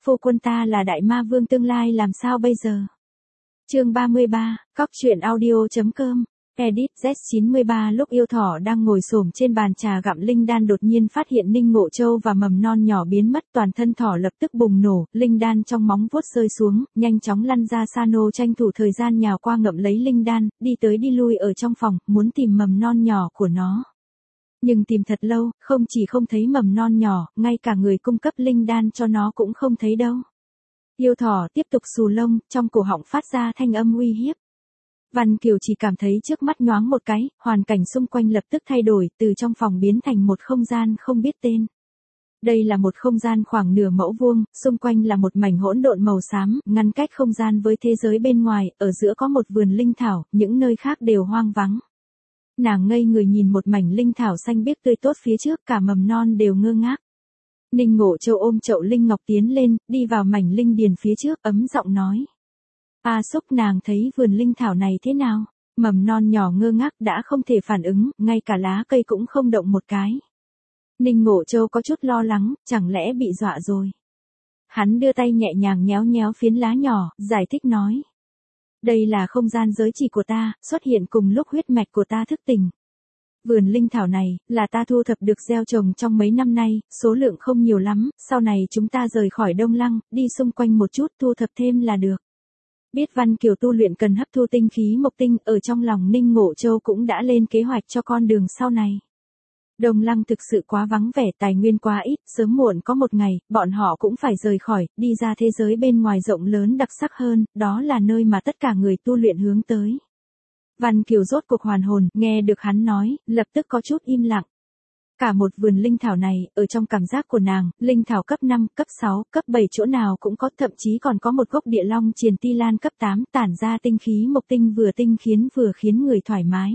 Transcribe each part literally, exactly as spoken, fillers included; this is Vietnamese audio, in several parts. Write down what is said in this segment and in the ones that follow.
phu quân ta là đại ma vương tương lai làm sao bây giờ? Chương ba mươi ba, cóc truyện audio.com. Edit Z chín mươi ba. Lúc yêu thỏ đang ngồi xổm trên bàn trà gặm linh đan đột nhiên phát hiện Ninh Ngộ Châu và mầm non nhỏ biến mất, toàn thân thỏ lập tức bùng nổ, linh đan trong móng vuốt rơi xuống, nhanh chóng lăn ra xa nô, tranh thủ thời gian nhào qua ngậm lấy linh đan, đi tới đi lui ở trong phòng, muốn tìm mầm non nhỏ của nó. Nhưng tìm thật lâu, không chỉ không thấy mầm non nhỏ, ngay cả người cung cấp linh đan cho nó cũng không thấy đâu. Yêu thỏ tiếp tục xù lông, trong cổ họng phát ra thanh âm uy hiếp. Văn Kiều chỉ cảm thấy trước mắt nhoáng một cái, hoàn cảnh xung quanh lập tức thay đổi, từ trong phòng biến thành một không gian không biết tên. Đây là một không gian khoảng nửa mẫu vuông, xung quanh là một mảnh hỗn độn màu xám, ngăn cách không gian với thế giới bên ngoài, ở giữa có một vườn linh thảo, những nơi khác đều hoang vắng. Nàng ngây người nhìn một mảnh linh thảo xanh biếc tươi tốt phía trước, cả mầm non đều ngơ ngác. Ninh Ngộ Châu ôm chậu linh ngọc tiến lên, đi vào mảnh linh điền phía trước, ấm giọng nói. A Xúc, nàng thấy vườn linh thảo này thế nào? Mầm non nhỏ ngơ ngác đã không thể phản ứng, ngay cả lá cây cũng không động một cái. Ninh Ngộ Châu có chút lo lắng, chẳng lẽ bị dọa rồi? Hắn đưa tay nhẹ nhàng nhéo nhéo phiến lá nhỏ, giải thích nói. Đây là không gian giới chỉ của ta, xuất hiện cùng lúc huyết mạch của ta thức tỉnh. Vườn linh thảo này, là ta thu thập được gieo trồng trong mấy năm nay, số lượng không nhiều lắm, sau này chúng ta rời khỏi Đông Lăng, đi xung quanh một chút thu thập thêm là được. Biết Văn Kiều tu luyện cần hấp thu tinh khí mộc tinh, ở trong lòng Ninh Ngộ Châu cũng đã lên kế hoạch cho con đường sau này. Đông Lăng thực sự quá vắng vẻ, tài nguyên quá ít, sớm muộn có một ngày, bọn họ cũng phải rời khỏi, đi ra thế giới bên ngoài rộng lớn đặc sắc hơn, đó là nơi mà tất cả người tu luyện hướng tới. Văn Kiều rốt cuộc hoàn hồn, nghe được hắn nói, lập tức có chút im lặng. Cả một vườn linh thảo này, ở trong cảm giác của nàng, linh thảo cấp năm, cấp sáu, cấp bảy chỗ nào cũng có, thậm chí còn có một gốc địa long triền ti lan cấp tám, tản ra tinh khí mộc tinh vừa tinh khiến vừa khiến người thoải mái.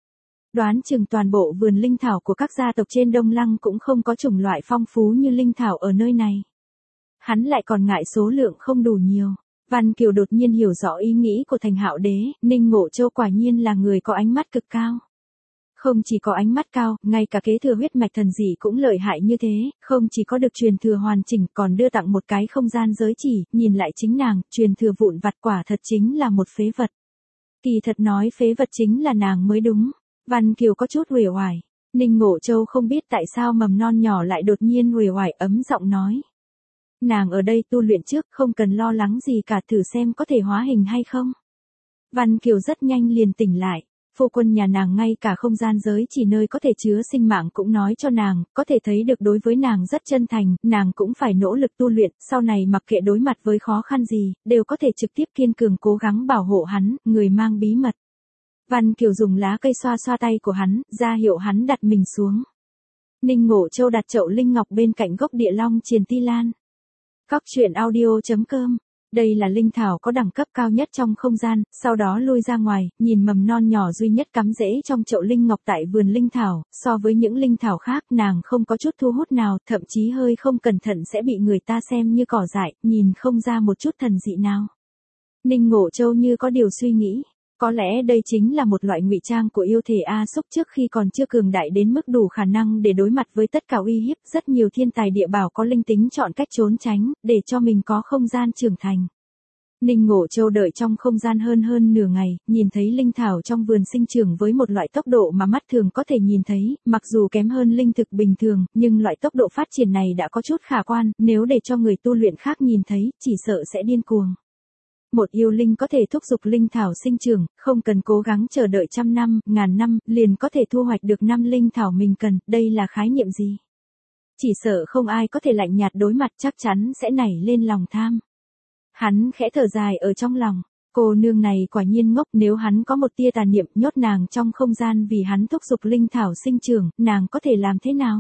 Đoán chừng toàn bộ vườn linh thảo của các gia tộc trên Đông Lăng cũng không có chủng loại phong phú như linh thảo ở nơi này. Hắn lại còn ngại số lượng không đủ nhiều. Văn Kiều đột nhiên hiểu rõ ý nghĩ của Thành Hạo Đế, Ninh Ngộ Châu quả nhiên là người có ánh mắt cực cao. Không chỉ có ánh mắt cao, ngay cả kế thừa huyết mạch thần dị cũng lợi hại như thế, không chỉ có được truyền thừa hoàn chỉnh còn đưa tặng một cái không gian giới chỉ, nhìn lại chính nàng, truyền thừa vụn vặt quả thật chính là một phế vật. Kỳ thật nói phế vật chính là nàng mới đúng. Văn Kiều có chút uể oải. Ninh Ngộ Châu không biết tại sao mầm non nhỏ lại đột nhiên uể oải, ấm giọng nói. Nàng ở đây tu luyện trước, không cần lo lắng gì cả, thử xem có thể hóa hình hay không. Văn Kiều rất nhanh liền tỉnh lại. Phu quân nhà nàng ngay cả không gian giới chỉ nơi có thể chứa sinh mạng cũng nói cho nàng, có thể thấy được đối với nàng rất chân thành, nàng cũng phải nỗ lực tu luyện, sau này mặc kệ đối mặt với khó khăn gì, đều có thể trực tiếp kiên cường cố gắng bảo hộ hắn, người mang bí mật. Văn Kiều dùng lá cây xoa xoa tay của hắn, ra hiệu hắn đặt mình xuống. Ninh Ngộ Châu đặt chậu linh ngọc bên cạnh gốc địa long triền ti lan. Cóc truyện audio.com. Đây là linh thảo có đẳng cấp cao nhất trong không gian, sau đó lui ra ngoài, nhìn mầm non nhỏ duy nhất cắm rễ trong chậu linh ngọc tại vườn linh thảo, so với những linh thảo khác nàng không có chút thu hút nào, thậm chí hơi không cẩn thận sẽ bị người ta xem như cỏ dại, nhìn không ra một chút thần dị nào. Ninh Ngộ Châu như có điều suy nghĩ. Có lẽ đây chính là một loại ngụy trang của yêu thể A Xúc trước khi còn chưa cường đại đến mức đủ khả năng để đối mặt với tất cả uy hiếp, rất nhiều thiên tài địa bảo có linh tính chọn cách trốn tránh, để cho mình có không gian trưởng thành. Ninh Ngộ Châu đợi trong không gian hơn hơn nửa ngày, nhìn thấy linh thảo trong vườn sinh trưởng với một loại tốc độ mà mắt thường có thể nhìn thấy, mặc dù kém hơn linh thực bình thường, nhưng loại tốc độ phát triển này đã có chút khả quan, nếu để cho người tu luyện khác nhìn thấy, chỉ sợ sẽ điên cuồng. Một yêu linh có thể thúc giục linh thảo sinh trưởng, không cần cố gắng chờ đợi trăm năm, ngàn năm, liền có thể thu hoạch được năm linh thảo mình cần, đây là khái niệm gì? Chỉ sợ không ai có thể lạnh nhạt đối mặt, chắc chắn sẽ nảy lên lòng tham. Hắn khẽ thở dài ở trong lòng, cô nương này quả nhiên ngốc, nếu hắn có một tia tà niệm nhốt nàng trong không gian vì hắn thúc giục linh thảo sinh trưởng, nàng có thể làm thế nào?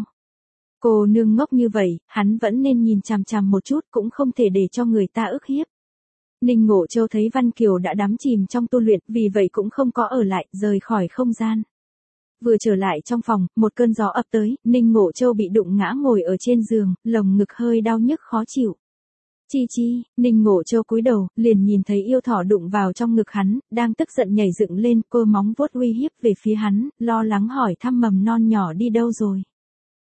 Cô nương ngốc như vậy, hắn vẫn nên nhìn chằm chằm một chút, cũng không thể để cho người ta ức hiếp. Ninh Ngộ Châu thấy Văn Kiều đã đắm chìm trong tu luyện, vì vậy cũng không có ở lại, rời khỏi không gian. Vừa trở lại trong phòng, một cơn gió ập tới, Ninh Ngộ Châu bị đụng ngã ngồi ở trên giường, lồng ngực hơi đau nhức khó chịu. Chi chi, Ninh Ngộ Châu cúi đầu, liền nhìn thấy yêu thỏ đụng vào trong ngực hắn, đang tức giận nhảy dựng lên, cơ móng vuốt uy hiếp về phía hắn, lo lắng hỏi thăm mầm non nhỏ đi đâu rồi.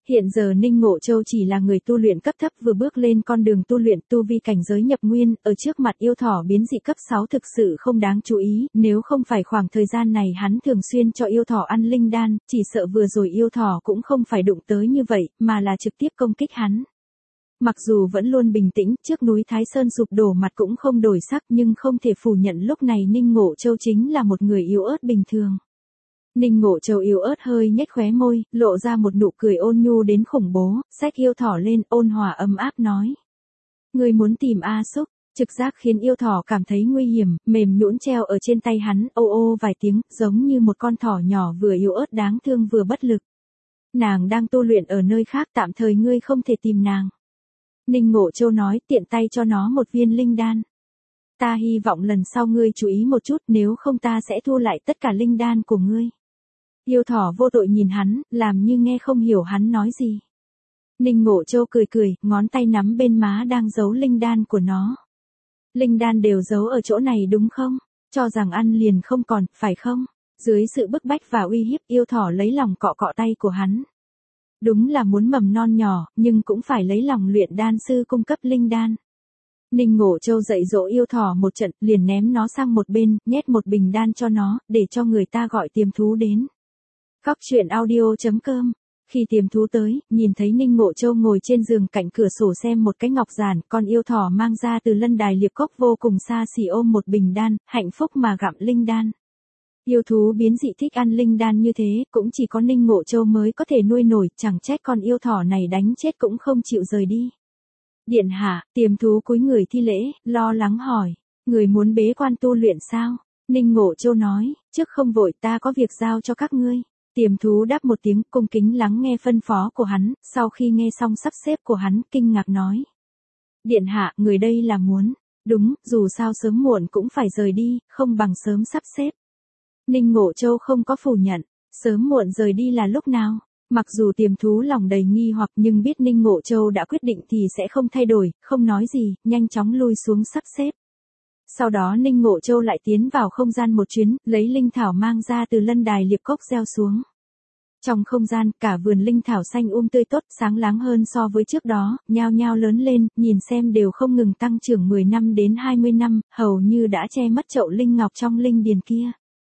Hiện giờ Ninh Ngộ Châu chỉ là người tu luyện cấp thấp vừa bước lên con đường tu luyện tu vi cảnh giới nhập nguyên, ở trước mặt yêu thỏ biến dị cấp sáu thực sự không đáng chú ý, nếu không phải khoảng thời gian này hắn thường xuyên cho yêu thỏ ăn linh đan, chỉ sợ vừa rồi yêu thỏ cũng không phải đụng tới như vậy, mà là trực tiếp công kích hắn. Mặc dù vẫn luôn bình tĩnh, trước núi Thái Sơn sụp đổ mặt cũng không đổi sắc nhưng không thể phủ nhận lúc này Ninh Ngộ Châu chính là một người yếu ớt bình thường. Ninh Ngộ Châu yếu ớt hơi nhếch khóe môi, lộ ra một nụ cười ôn nhu đến khủng bố, xách yêu thỏ lên, ôn hòa ấm áp nói. Người muốn tìm A Xúc, trực giác khiến yêu thỏ cảm thấy nguy hiểm, mềm nhũn treo ở trên tay hắn, ô ô vài tiếng, giống như một con thỏ nhỏ vừa yếu ớt đáng thương vừa bất lực. Nàng đang tu luyện ở nơi khác, tạm thời ngươi không thể tìm nàng. Ninh Ngộ Châu nói, tiện tay cho nó một viên linh đan. Ta hy vọng lần sau ngươi chú ý một chút, nếu không ta sẽ thu lại tất cả linh đan của ngươi. Yêu thỏ vô tội nhìn hắn, làm như nghe không hiểu hắn nói gì. Ninh Ngộ Châu cười cười, ngón tay nắm bên má đang giấu linh đan của nó. Linh đan đều giấu ở chỗ này đúng không? Cho rằng ăn liền không còn, phải không? Dưới sự bức bách và uy hiếp, yêu thỏ lấy lòng cọ cọ tay của hắn. Đúng là muốn mầm non nhỏ, nhưng cũng phải lấy lòng luyện đan sư cung cấp linh đan. Ninh Ngộ Châu dạy dỗ yêu thỏ một trận, liền ném nó sang một bên, nhét một bình đan cho nó, để cho người ta gọi tiềm thú đến. Cóc truyện audio chấm com. Khi tiềm thú tới, nhìn thấy Ninh Ngộ Châu ngồi trên giường cạnh cửa sổ xem một cái ngọc giản, con yêu thỏ mang ra từ lân đài liệp cốc vô cùng xa xỉ ôm một bình đan, hạnh phúc mà gặm linh đan. Yêu thú biến dị thích ăn linh đan như thế, cũng chỉ có Ninh Ngộ Châu mới có thể nuôi nổi, chẳng trách con yêu thỏ này đánh chết cũng không chịu rời đi. Điện hạ, tiềm thú cúi người thi lễ, lo lắng hỏi, người muốn bế quan tu luyện sao? Ninh Ngộ Châu nói, trước không vội, ta có việc giao cho các ngươi. Tiềm thú đáp một tiếng, cung kính lắng nghe phân phó của hắn, sau khi nghe xong sắp xếp của hắn, kinh ngạc nói. Điện hạ, người đây là muốn, đúng, dù sao sớm muộn cũng phải rời đi, không bằng sớm sắp xếp. Ninh Ngộ Châu không có phủ nhận, sớm muộn rời đi là lúc nào? Mặc dù tiềm thú lòng đầy nghi hoặc nhưng biết Ninh Ngộ Châu đã quyết định thì sẽ không thay đổi, không nói gì, nhanh chóng lui xuống sắp xếp. Sau đó Ninh Ngộ Châu lại tiến vào không gian một chuyến, lấy linh thảo mang ra từ lân đài liệp cốc gieo xuống. Trong không gian, cả vườn linh thảo xanh um tươi tốt, sáng láng hơn so với trước đó, nhao nhao lớn lên, nhìn xem đều không ngừng tăng trưởng mười năm đến hai mươi năm, hầu như đã che mất chậu linh ngọc trong linh điền kia.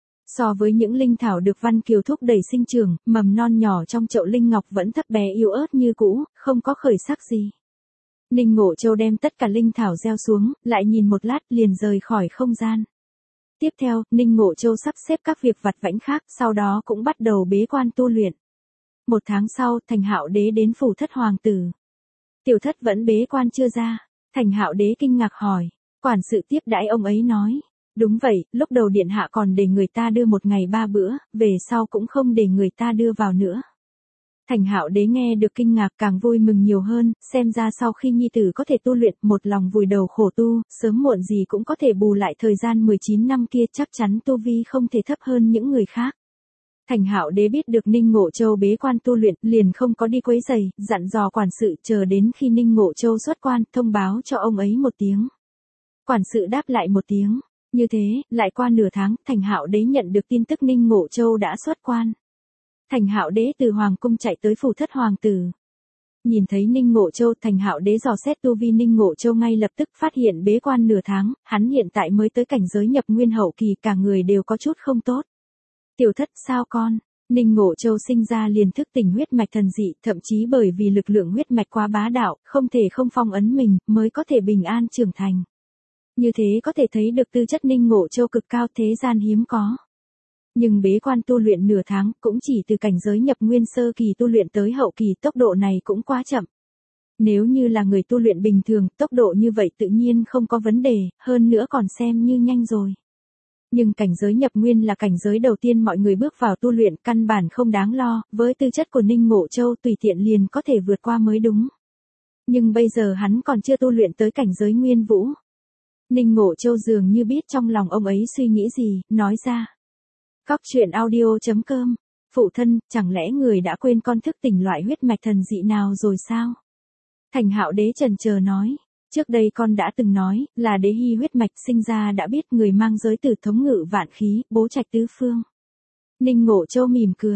So với những linh thảo được Văn Kiều thúc đẩy sinh trưởng, mầm non nhỏ trong chậu linh ngọc vẫn thấp bé yếu ớt như cũ, không có khởi sắc gì. Ninh Ngộ Châu đem tất cả linh thảo gieo xuống, lại nhìn một lát liền rời khỏi không gian. Tiếp theo, Ninh Ngộ Châu sắp xếp các việc vặt vãnh khác, sau đó cũng bắt đầu bế quan tu luyện. Một tháng sau, Thành Hạo Đế đến phủ thất hoàng tử. Tiểu thất vẫn bế quan chưa ra. Thành Hạo Đế kinh ngạc hỏi. Quản sự tiếp đãi ông ấy nói. Đúng vậy, lúc đầu điện hạ còn để người ta đưa một ngày ba bữa, về sau cũng không để người ta đưa vào nữa. Thành Hạo Đế nghe được kinh ngạc càng vui mừng nhiều hơn, xem ra sau khi nhi tử có thể tu luyện, một lòng vùi đầu khổ tu, sớm muộn gì cũng có thể bù lại thời gian mười chín năm kia, chắc chắn tu vi không thể thấp hơn những người khác. Thành Hạo Đế biết được Ninh Ngộ Châu bế quan tu luyện, liền không có đi quấy rầy, dặn dò quản sự chờ đến khi Ninh Ngộ Châu xuất quan, thông báo cho ông ấy một tiếng. Quản sự đáp lại một tiếng. Như thế, lại qua nửa tháng, Thành Hạo Đế nhận được tin tức Ninh Ngộ Châu đã xuất quan. Thành Hạo Đế từ hoàng cung chạy tới phủ thất hoàng tử. Nhìn thấy Ninh Ngộ Châu, Thành Hạo Đế dò xét tu vi Ninh Ngộ Châu ngay lập tức phát hiện bế quan nửa tháng, hắn hiện tại mới tới cảnh giới nhập nguyên hậu kỳ, cả người đều có chút không tốt. Tiểu thất sao con? Ninh Ngộ Châu sinh ra liền thức tỉnh huyết mạch thần dị, thậm chí bởi vì lực lượng huyết mạch quá bá đạo, không thể không phong ấn mình, mới có thể bình an trưởng thành. Như thế có thể thấy được tư chất Ninh Ngộ Châu cực cao, thế gian hiếm có. Nhưng bế quan tu luyện nửa tháng, cũng chỉ từ cảnh giới nhập nguyên sơ kỳ tu luyện tới hậu kỳ, tốc độ này cũng quá chậm. Nếu như là người tu luyện bình thường, tốc độ như vậy tự nhiên không có vấn đề, hơn nữa còn xem như nhanh rồi. Nhưng cảnh giới nhập nguyên là cảnh giới đầu tiên mọi người bước vào tu luyện, căn bản không đáng lo, với tư chất của Ninh Ngộ Châu tùy tiện liền có thể vượt qua mới đúng. Nhưng bây giờ hắn còn chưa tu luyện tới cảnh giới nguyên vũ. Ninh Ngộ Châu dường như biết trong lòng ông ấy suy nghĩ gì, nói ra. Cóc truyện audio chấm com. Phụ thân, chẳng lẽ người đã quên con thức tỉnh loại huyết mạch thần dị nào rồi sao? Thành Hạo Đế chần chờ nói. Trước đây con đã từng nói, là đế hy huyết mạch, sinh ra đã biết người mang giới tử thống ngự vạn khí, bố trạch tứ phương. Ninh Ngộ Châu mỉm cười.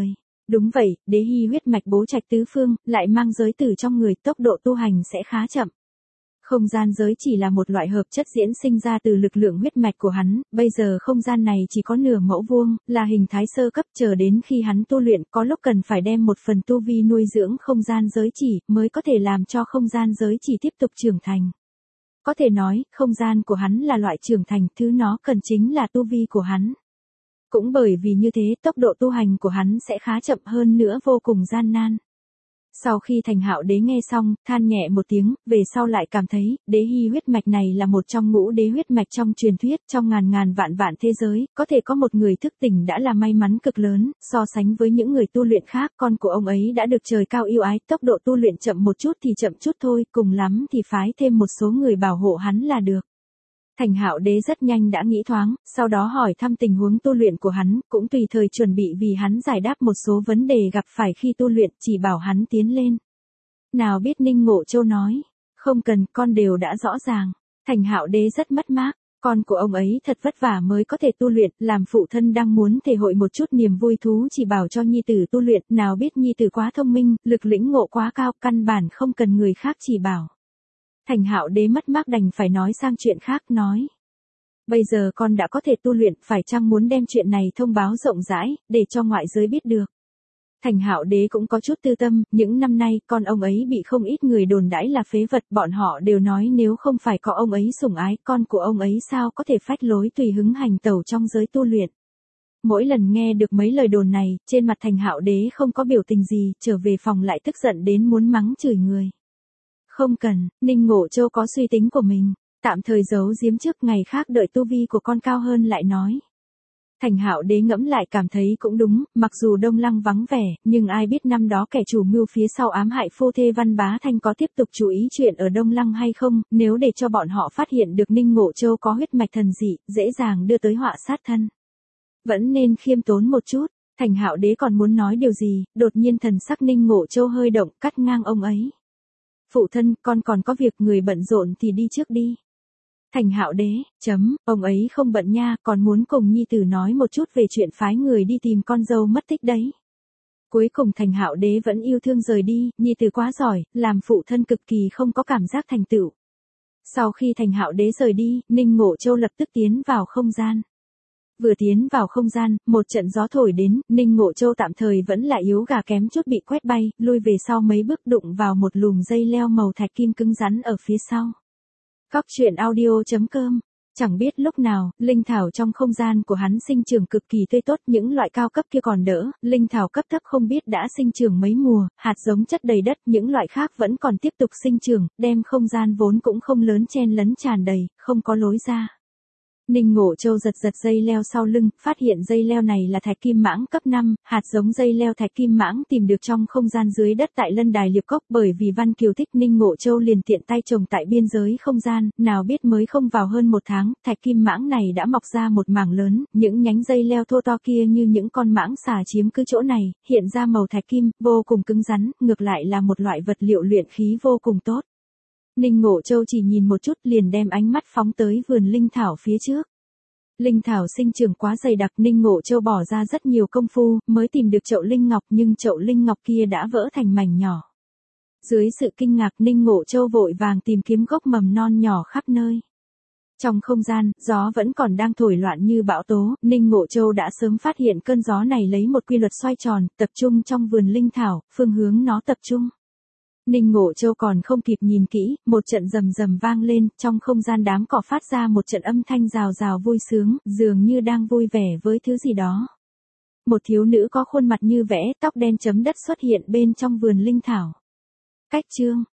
Đúng vậy, đế hy huyết mạch bố trạch tứ phương, lại mang giới tử trong người, tốc độ tu hành sẽ khá chậm. Không gian giới chỉ là một loại hợp chất diễn sinh ra từ lực lượng huyết mạch của hắn, bây giờ không gian này chỉ có nửa mẫu vuông, là hình thái sơ cấp, chờ đến khi hắn tu luyện có lúc cần phải đem một phần tu vi nuôi dưỡng không gian giới chỉ, mới có thể làm cho không gian giới chỉ tiếp tục trưởng thành. Có thể nói, không gian của hắn là loại trưởng thành, thứ nó cần chính là tu vi của hắn. Cũng bởi vì như thế, tốc độ tu hành của hắn sẽ khá chậm hơn nữa, vô cùng gian nan. Sau khi Thành Hạo Đế nghe xong, than nhẹ một tiếng, về sau lại cảm thấy, đế hy huyết mạch này là một trong ngũ đế huyết mạch trong truyền thuyết, trong ngàn ngàn vạn vạn thế giới, có thể có một người thức tỉnh đã là may mắn cực lớn, so sánh với những người tu luyện khác, con của ông ấy đã được trời cao yêu ái, tốc độ tu luyện chậm một chút thì chậm chút thôi, cùng lắm thì phái thêm một số người bảo hộ hắn là được. Thành Hạo Đế rất nhanh đã nghĩ thoáng, sau đó hỏi thăm tình huống tu luyện của hắn, cũng tùy thời chuẩn bị vì hắn giải đáp một số vấn đề gặp phải khi tu luyện, chỉ bảo hắn tiến lên. Nào biết Ninh Ngộ Châu nói, không cần, con đều đã rõ ràng. Thành Hạo Đế rất mất mát, con của ông ấy thật vất vả mới có thể tu luyện, làm phụ thân đang muốn thể hội một chút niềm vui thú chỉ bảo cho nhi tử tu luyện, nào biết nhi tử quá thông minh, lực lĩnh ngộ quá cao, căn bản không cần người khác chỉ bảo. Thành Hạo Đế mất mát đành phải nói sang chuyện khác, nói. Bây giờ con đã có thể tu luyện, phải chăng muốn đem chuyện này thông báo rộng rãi, để cho ngoại giới biết được. Thành Hạo Đế cũng có chút tư tâm, những năm nay con ông ấy bị không ít người đồn đãi là phế vật, bọn họ đều nói nếu không phải có ông ấy sủng ái, con của ông ấy sao có thể phách lối tùy hứng hành tẩu trong giới tu luyện. Mỗi lần nghe được mấy lời đồn này, trên mặt Thành Hạo Đế không có biểu tình gì, trở về phòng lại tức giận đến muốn mắng chửi người. Không cần, Ninh Ngộ Châu có suy tính của mình, tạm thời giấu giếm trước, ngày khác đợi tu vi của con cao hơn lại nói. Thành Hạo Đế ngẫm lại cảm thấy cũng đúng, mặc dù Đông Lăng vắng vẻ, nhưng ai biết năm đó kẻ chủ mưu phía sau ám hại phu thê Văn Bá Thanh có tiếp tục chú ý chuyện ở Đông Lăng hay không, nếu để cho bọn họ phát hiện được Ninh Ngộ Châu có huyết mạch thần dị, dễ dàng đưa tới họa sát thân. Vẫn nên khiêm tốn một chút. Thành Hạo Đế còn muốn nói điều gì, đột nhiên thần sắc Ninh Ngộ Châu hơi động, cắt ngang ông ấy. Phụ thân, con còn có việc, người bận rộn thì đi trước đi. Thành Hạo Đế, chấm, ông ấy không bận nha, còn muốn cùng nhi tử nói một chút về chuyện phái người đi tìm con dâu mất tích đấy. Cuối cùng Thành Hạo Đế vẫn yêu thương rời đi, nhi tử quá giỏi, làm phụ thân cực kỳ không có cảm giác thành tựu. Sau khi Thành Hạo Đế rời đi, Ninh Ngộ Châu lập tức tiến vào không gian. Vừa tiến vào không gian, một trận gió thổi đến, Ninh Ngộ Châu tạm thời vẫn là yếu gà kém chút bị quét bay, lui về sau mấy bước đụng vào một lùm dây leo màu thạch kim cứng rắn ở phía sau. Cóc truyện audio chấm com. Chẳng biết lúc nào, linh thảo trong không gian của hắn sinh trưởng cực kỳ tươi tốt, những loại cao cấp kia còn đỡ, linh thảo cấp thấp không biết đã sinh trưởng mấy mùa, hạt giống chất đầy đất, những loại khác vẫn còn tiếp tục sinh trưởng, đem không gian vốn cũng không lớn chen lấn tràn đầy, không có lối ra. Ninh Ngộ Châu giật giật dây leo sau lưng, phát hiện dây leo này là thạch kim mãng cấp năm, hạt giống dây leo thạch kim mãng tìm được trong không gian dưới đất tại Lân Đài Liệp Cốc, bởi vì Văn Kiều thích Ninh Ngộ Châu liền tiện tay trồng tại biên giới không gian, nào biết mới không vào hơn một tháng, thạch kim mãng này đã mọc ra một mảng lớn, những nhánh dây leo thô to kia như những con mãng xà chiếm cứ chỗ này, hiện ra màu thạch kim, vô cùng cứng rắn, ngược lại là một loại vật liệu luyện khí vô cùng tốt. Ninh Ngộ Châu chỉ nhìn một chút liền đem ánh mắt phóng tới vườn linh thảo phía trước. Linh thảo sinh trưởng quá dày đặc, Ninh Ngộ Châu bỏ ra rất nhiều công phu, mới tìm được chậu linh ngọc, nhưng chậu linh ngọc kia đã vỡ thành mảnh nhỏ. Dưới sự kinh ngạc, Ninh Ngộ Châu vội vàng tìm kiếm gốc mầm non nhỏ khắp nơi. Trong không gian, gió vẫn còn đang thổi loạn như bão tố, Ninh Ngộ Châu đã sớm phát hiện cơn gió này lấy một quy luật xoay tròn, tập trung trong vườn linh thảo, phương hướng nó tập trung. Ninh Ngộ Châu còn không kịp nhìn kỹ, một trận rầm rầm vang lên, trong không gian đám cỏ phát ra một trận âm thanh rào rào vui sướng, dường như đang vui vẻ với thứ gì đó. Một thiếu nữ có khuôn mặt như vẽ, tóc đen chấm đất xuất hiện bên trong vườn linh thảo. Cách chương